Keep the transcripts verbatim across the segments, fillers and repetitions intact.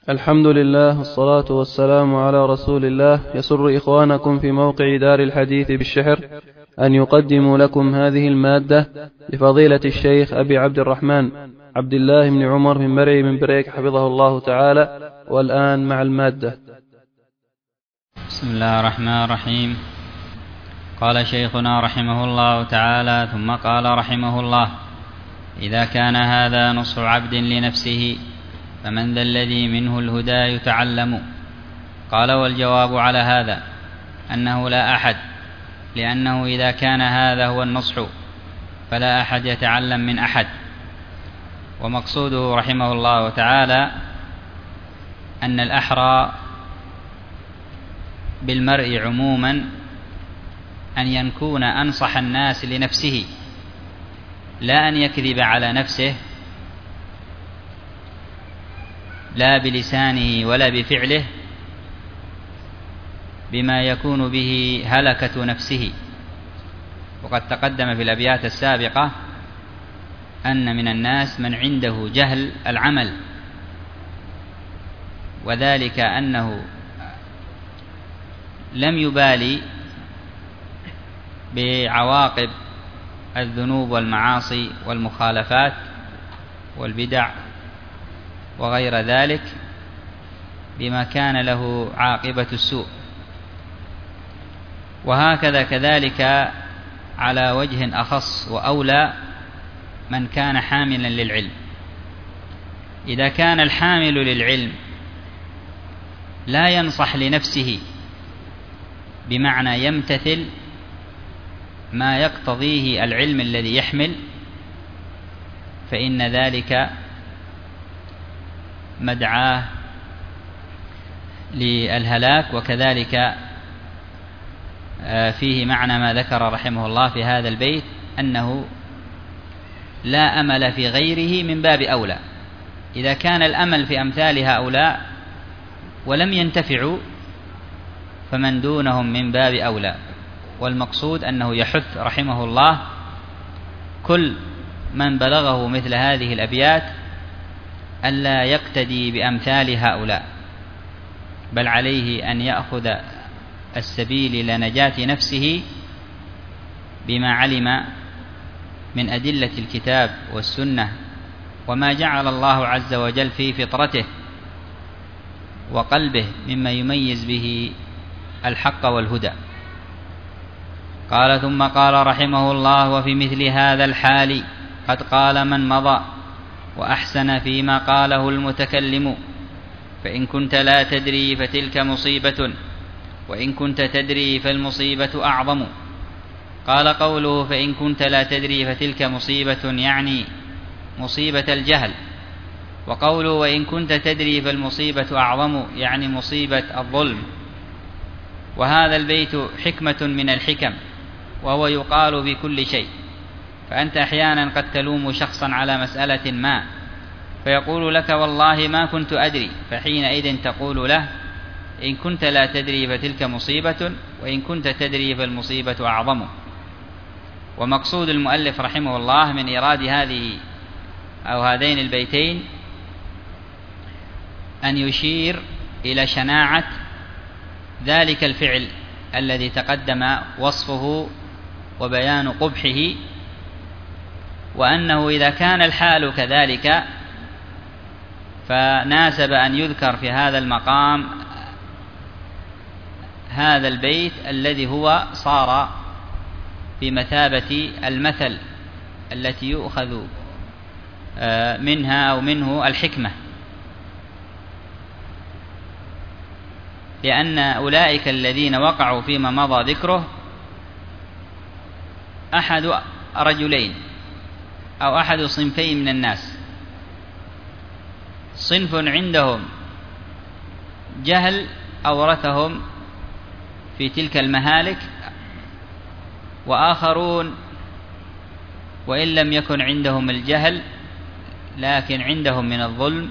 الحمد لله والصلاة والسلام على رسول الله. يسر إخوانكم في موقع دار الحديث بالشحر أن يقدموا لكم هذه المادة لفضيلة الشيخ أبي عبد الرحمن عبد الله بن عمر بن مرعي بن بريك حفظه الله تعالى. والآن مع المادة. بسم الله الرحمن الرحيم. قال شيخنا رحمه الله تعالى: ثم قال رحمه الله: إذا كان هذا نصح عبد لنفسه فمن ذا الذي منه الهدى يتعلم؟ قال: والجواب على هذا أنه لا أحد، لأنه إذا كان هذا هو النصح فلا أحد يتعلم من أحد. ومقصوده رحمه الله تعالى أن الأحرى بالمرء عموما أن يكون أنصح الناس لنفسه، لا أن يكذب على نفسه، لا بلسانه ولا بفعله، بما يكون به هلكة نفسه. وقد تقدم في الأبيات السابقة أن من الناس من عنده جهل العمل، وذلك أنه لم يبالي بعواقب الذنوب والمعاصي والمخالفات والبدع وغير ذلك بما كان له عاقبة السوء. وهكذا كذلك على وجه أخص وأولى من كان حاملا للعلم. إذا كان الحامل للعلم لا ينصح لنفسه بمعنى يمتثل ما يقتضيه العلم الذي يحمل، فإن ذلك مدعاه للهلاك. وكذلك فيه معنى ما ذكر رحمه الله في هذا البيت، أنه لا أمل في غيره من باب أولى. إذا كان الأمل في أمثال هؤلاء ولم ينتفعوا فمن دونهم من باب أولى. والمقصود أنه يحث رحمه الله كل من بلغه مثل هذه الأبيات ألا يقتدي بأمثال هؤلاء، بل عليه أن يأخذ السبيل لنجاة نفسه بما علم من أدلة الكتاب والسنة وما جعل الله عز وجل في فطرته وقلبه مما يميز به الحق والهدى. قال: ثم قال رحمه الله: وفي مثل هذا الحال قد قال من مضى وأحسن فيما قاله المتكلم، فإن كنت لا تدري فتلك مصيبة، وإن كنت تدري فالمصيبة أعظم. قال: قوله فإن كنت لا تدري فتلك مصيبة يعني مصيبة الجهل، وقوله وإن كنت تدري فالمصيبة أعظم يعني مصيبة الظلم. وهذا البيت حكمة من الحكم، وهو يقال بكل شيء. فأنت أحيانا قد تلوم شخصا على مسألة ما فيقول لك والله ما كنت أدري، فحينئذ تقول له إن كنت لا تدري فتلك مصيبة، وإن كنت تدري فالمصيبة أعظم. ومقصود المؤلف رحمه الله من إيراد هذه أو هذين البيتين أن يشير إلى شناعة ذلك الفعل الذي تقدم وصفه وبيان قبحه، وأنه إذا كان الحال كذلك فناسب أن يذكر في هذا المقام هذا البيت الذي هو صار بمثابة المثل التي يؤخذ منها أو منه الحكمة، لأن أولئك الذين وقعوا فيما مضى ذكره أحد رجلين أو أحد صنفين من الناس: صنف عندهم جهل أورثهم في تلك المهالك، وآخرون وإن لم يكن عندهم الجهل لكن عندهم من الظلم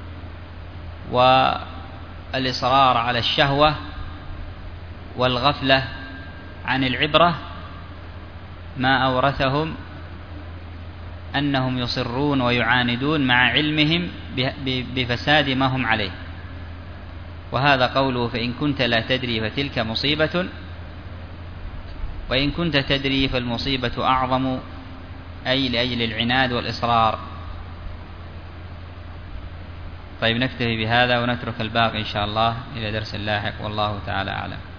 والإصرار على الشهوة والغفلة عن العبرة ما أورثهم أنهم يصرون ويعاندون مع علمهم بفساد ما هم عليه. وهذا قوله فإن كنت لا تدري فتلك مصيبة، وإن كنت تدري فالمصيبة أعظم، أي لأجل العناد والإصرار. طيب نكتفي بهذا ونترك الباقي إن شاء الله إلى درس لاحق، والله تعالى أعلم.